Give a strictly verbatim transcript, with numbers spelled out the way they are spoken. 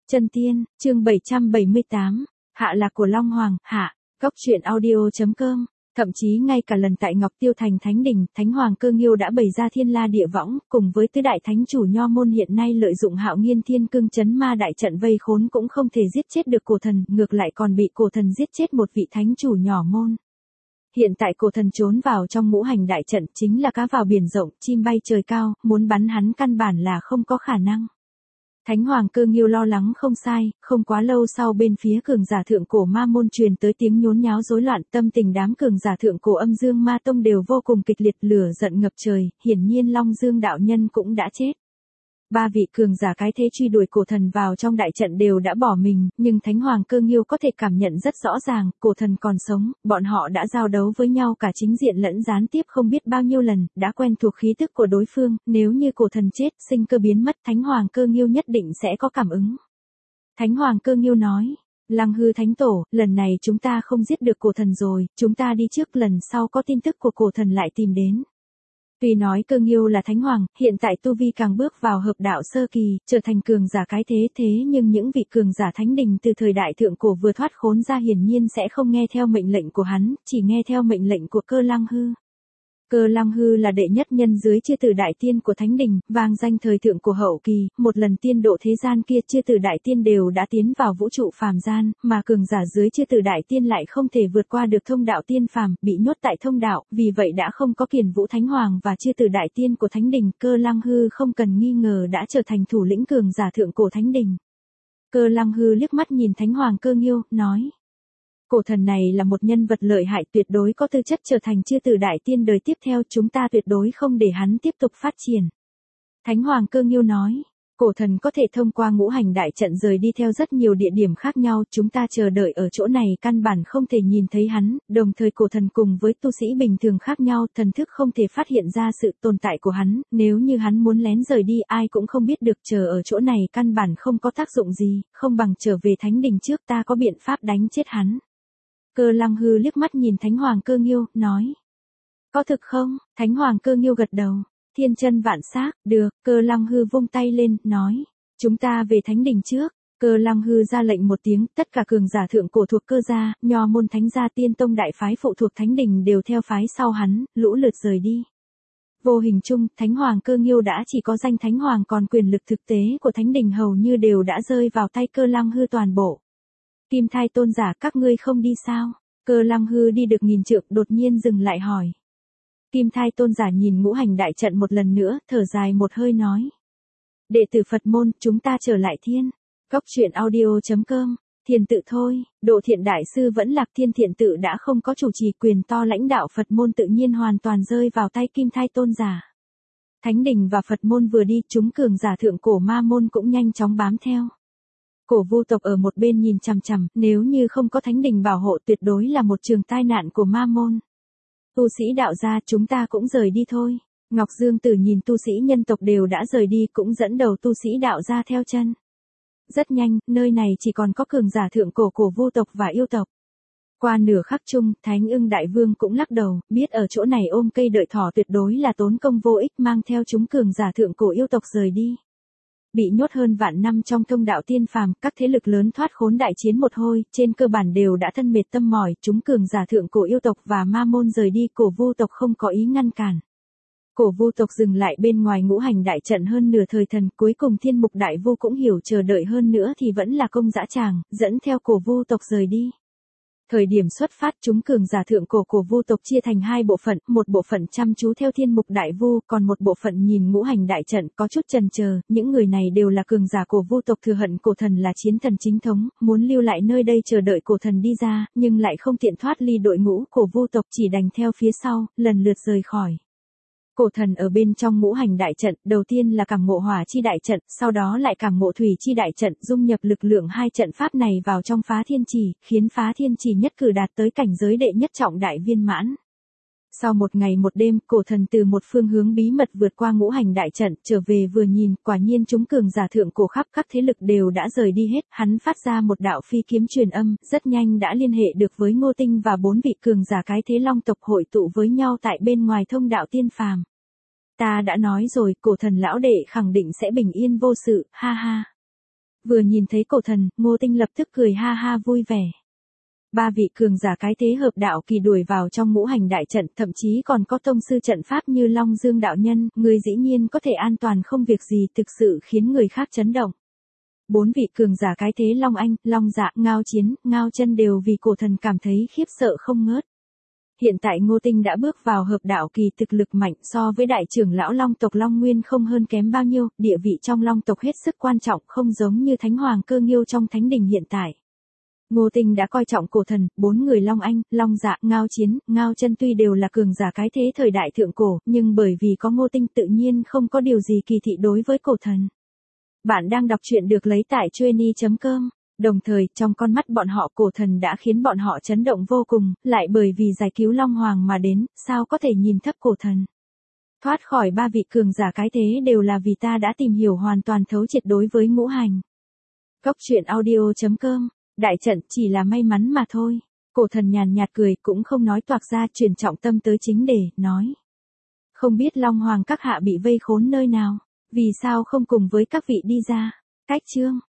Chân tiên, chương bảy trăm bảy mươi tám, hạ lạc của Long Hoàng, hạ, góc truyện audio.com. Thậm chí ngay cả lần tại Ngọc Tiêu Thành Thánh Đình, Thánh Hoàng Cơ Nghiêu đã bày ra thiên la địa võng, cùng với tứ đại thánh chủ nho môn hiện nay lợi dụng Hạo Nghiên Thiên Cương Chấn Ma đại trận vây khốn cũng không thể giết chết được cổ thần, ngược lại còn bị cổ thần giết chết một vị thánh chủ nhỏ môn. Hiện tại cổ thần trốn vào trong ngũ hành đại trận chính là cá vào biển rộng, chim bay trời cao, muốn bắn hắn căn bản là không có khả năng. Thánh Hoàng Cơ Nghiêu lo lắng không sai, không quá lâu sau bên phía cường giả thượng cổ ma môn truyền tới tiếng nhốn nháo rối loạn, tâm tình đám cường giả thượng cổ Âm Dương Ma Tông đều vô cùng kịch liệt, lửa giận ngập trời, hiển nhiên Long Dương đạo nhân cũng đã chết. Ba vị cường giả cái thế truy đuổi cổ thần vào trong đại trận đều đã bỏ mình, nhưng Thánh Hoàng Cơ Nghiêu có thể cảm nhận rất rõ ràng, cổ thần còn sống, bọn họ đã giao đấu với nhau cả chính diện lẫn gián tiếp không biết bao nhiêu lần, đã quen thuộc khí tức của đối phương, nếu như cổ thần chết, sinh cơ biến mất, Thánh Hoàng Cơ Nghiêu nhất định sẽ có cảm ứng. Thánh Hoàng Cơ Nghiêu nói, Lăng Hư Thánh Tổ, lần này chúng ta không giết được cổ thần rồi, chúng ta đi trước, lần sau có tin tức của cổ thần lại tìm đến. Tuy nói Cơ Nghiêu là thánh hoàng, hiện tại tu vi càng bước vào hợp đạo sơ kỳ, trở thành cường giả cái thế thế nhưng những vị cường giả thánh đình từ thời đại thượng cổ vừa thoát khốn ra hiển nhiên sẽ không nghe theo mệnh lệnh của hắn, chỉ nghe theo mệnh lệnh của Cơ Lăng Hư. Cơ Lăng Hư là đệ nhất nhân dưới chư tử đại tiên của thánh đình, vang danh thời thượng cổ hậu kỳ, một lần tiên độ thế gian kia chư tử đại tiên đều đã tiến vào vũ trụ phàm gian, mà cường giả dưới chư tử đại tiên lại không thể vượt qua được thông đạo tiên phàm, bị nhốt tại thông đạo, vì vậy đã không có Kiền Vũ Thánh Hoàng và chư tử đại tiên của thánh đình, Cơ Lăng Hư không cần nghi ngờ đã trở thành thủ lĩnh cường giả thượng cổ thánh đình. Cơ Lăng Hư liếc mắt nhìn Thánh Hoàng Cơ Nghiêu, nói: cổ thần này là một nhân vật lợi hại, tuyệt đối có tư chất trở thành chư tử đại tiên đời tiếp theo, chúng ta tuyệt đối không để hắn tiếp tục phát triển. Thánh Hoàng Cơ Nghiêu nói, cổ thần có thể thông qua ngũ hành đại trận rời đi theo rất nhiều địa điểm khác nhau, chúng ta chờ đợi ở chỗ này căn bản không thể nhìn thấy hắn, đồng thời cổ thần cùng với tu sĩ bình thường khác nhau, thần thức không thể phát hiện ra sự tồn tại của hắn, nếu như hắn muốn lén rời đi ai cũng không biết được, chờ ở chỗ này căn bản không có tác dụng gì, không bằng trở về thánh đình trước, ta có biện pháp đánh chết hắn. Cơ Lăng Hư liếc mắt nhìn Thánh Hoàng Cơ Nghiêu, nói: có thực không? Thánh Hoàng Cơ Nghiêu gật đầu, thiên chân vạn xác, được. Cơ Lăng Hư vung tay lên, nói: chúng ta về thánh đình trước. Cơ Lăng Hư ra lệnh một tiếng, tất cả cường giả thượng cổ thuộc Cơ gia, nho môn thánh gia, tiên tông đại phái phụ thuộc thánh đình đều theo phái sau hắn, lũ lượt rời đi. Vô hình chung, Thánh Hoàng Cơ Nghiêu đã chỉ có danh thánh hoàng, còn quyền lực thực tế của thánh đình hầu như đều đã rơi vào tay Cơ Lăng Hư toàn bộ. Kim Thai tôn giả, các ngươi không đi sao? Cơ Lăng Hư đi được nghìn trượng, đột nhiên dừng lại hỏi. Kim Thai tôn giả nhìn ngũ hành đại trận một lần nữa, thở dài một hơi nói: đệ tử Phật môn, chúng ta trở lại thiên. Góc truyện audio.com. Thiền tự thôi, Độ Thiện đại sư vẫn Lạc Thiên Thiện tự đã không có chủ trì, quyền to lãnh đạo Phật môn tự nhiên hoàn toàn rơi vào tay Kim Thai tôn giả. Thánh đình và Phật môn vừa đi, chúng cường giả thượng cổ ma môn cũng nhanh chóng bám theo. Cổ Vu tộc ở một bên nhìn chằm chằm, nếu như không có thánh đình bảo hộ tuyệt đối là một trường tai nạn của ma môn. Tu sĩ đạo gia, chúng ta cũng rời đi thôi. Ngọc Dương Tử nhìn tu sĩ nhân tộc đều đã rời đi, cũng dẫn đầu tu sĩ đạo gia theo chân. Rất nhanh, nơi này chỉ còn có cường giả thượng cổ Cổ Vu tộc và yêu tộc. Qua nửa khắc chung, Thánh Ưng Đại Vương cũng lắc đầu, biết ở chỗ này ôm cây đợi thỏ tuyệt đối là tốn công vô ích, mang theo chúng cường giả thượng cổ yêu tộc rời đi. Bị nhốt hơn vạn năm trong thông đạo tiên phàm, các thế lực lớn thoát khốn đại chiến một hồi, trên cơ bản đều đã thân mệt tâm mỏi, chúng cường giả thượng cổ yêu tộc và ma môn rời đi, Cổ Vu tộc không có ý ngăn cản. Cổ Vu tộc dừng lại bên ngoài ngũ hành đại trận hơn nửa thời thần, cuối cùng Thiên Mục Đại Vu cũng hiểu chờ đợi hơn nữa thì vẫn là công dã tràng, dẫn theo Cổ Vu tộc rời đi. Thời điểm xuất phát, chúng cường giả thượng cổ Cổ Vu tộc chia thành hai bộ phận, một bộ phận chăm chú theo Thiên Mục Đại Vu, còn một bộ phận nhìn ngũ hành đại trận, có chút chần chờ, những người này đều là cường giả Cổ Vu tộc thừa hận cổ thần là chiến thần chính thống, muốn lưu lại nơi đây chờ đợi cổ thần đi ra, nhưng lại không tiện thoát ly đội ngũ, Cổ Vu tộc chỉ đành theo phía sau, lần lượt rời khỏi. Cổ thần ở bên trong ngũ hành đại trận, đầu tiên là cảm ngộ hỏa chi đại trận, sau đó lại cảm ngộ thủy chi đại trận, dung nhập lực lượng hai trận pháp này vào trong phá thiên chỉ, khiến phá thiên chỉ nhất cử đạt tới cảnh giới đệ nhất trọng đại viên mãn. Sau một ngày một đêm, cổ thần từ một phương hướng bí mật vượt qua ngũ hành đại trận, trở về vừa nhìn, quả nhiên chúng cường giả thượng cổ khắp các thế lực đều đã rời đi hết, hắn phát ra một đạo phi kiếm truyền âm, rất nhanh đã liên hệ được với Ngô Tinh và bốn vị cường giả cái thế long tộc hội tụ với nhau tại bên ngoài thông đạo tiên phàm. Ta đã nói rồi, cổ thần lão đệ khẳng định sẽ bình yên vô sự, ha ha. Vừa nhìn thấy cổ thần, Ngô Tinh lập tức cười ha ha vui vẻ. Ba vị cường giả cái thế hợp đạo kỳ đuổi vào trong ngũ hành đại trận, thậm chí còn có tông sư trận pháp như Long Dương đạo nhân, người dĩ nhiên có thể an toàn không việc gì, thực sự khiến người khác chấn động. Bốn vị cường giả cái thế Long Anh, Long Dạ, Ngao Chiến, Ngao Chân đều vì cổ thần cảm thấy khiếp sợ không ngớt. Hiện tại Ngô Tinh đã bước vào hợp đạo kỳ, thực lực mạnh, so với đại trưởng lão Long tộc Long Nguyên không hơn kém bao nhiêu, địa vị trong Long tộc hết sức quan trọng, không giống như Thánh Hoàng Cơ Nghiêu trong Thánh Đình hiện tại. Ngô Tinh đã coi trọng cổ thần, bốn người Long Anh, Long Dạ, Ngao Chiến, Ngao Chân tuy đều là cường giả cái thế thời đại thượng cổ, nhưng bởi vì có Ngô Tinh tự nhiên không có điều gì kỳ thị đối với cổ thần. Bạn đang đọc truyện được lấy tại chuyenny chấm com. Đồng thời, trong con mắt bọn họ cổ thần đã khiến bọn họ chấn động vô cùng, lại bởi vì giải cứu Long Hoàng mà đến, sao có thể nhìn thấp cổ thần. Thoát khỏi ba vị cường giả cái thế đều là vì ta đã tìm hiểu hoàn toàn thấu triệt đối với ngũ hành. Góc truyện audio chấm com. Đại trận chỉ là may mắn mà thôi. Cổ thần nhàn nhạt cười, cũng không nói toạc ra, chuyển trọng tâm tới chính đề, nói. Không biết Long Hoàng các hạ bị vây khốn nơi nào, vì sao không cùng với các vị đi ra. Cách chương.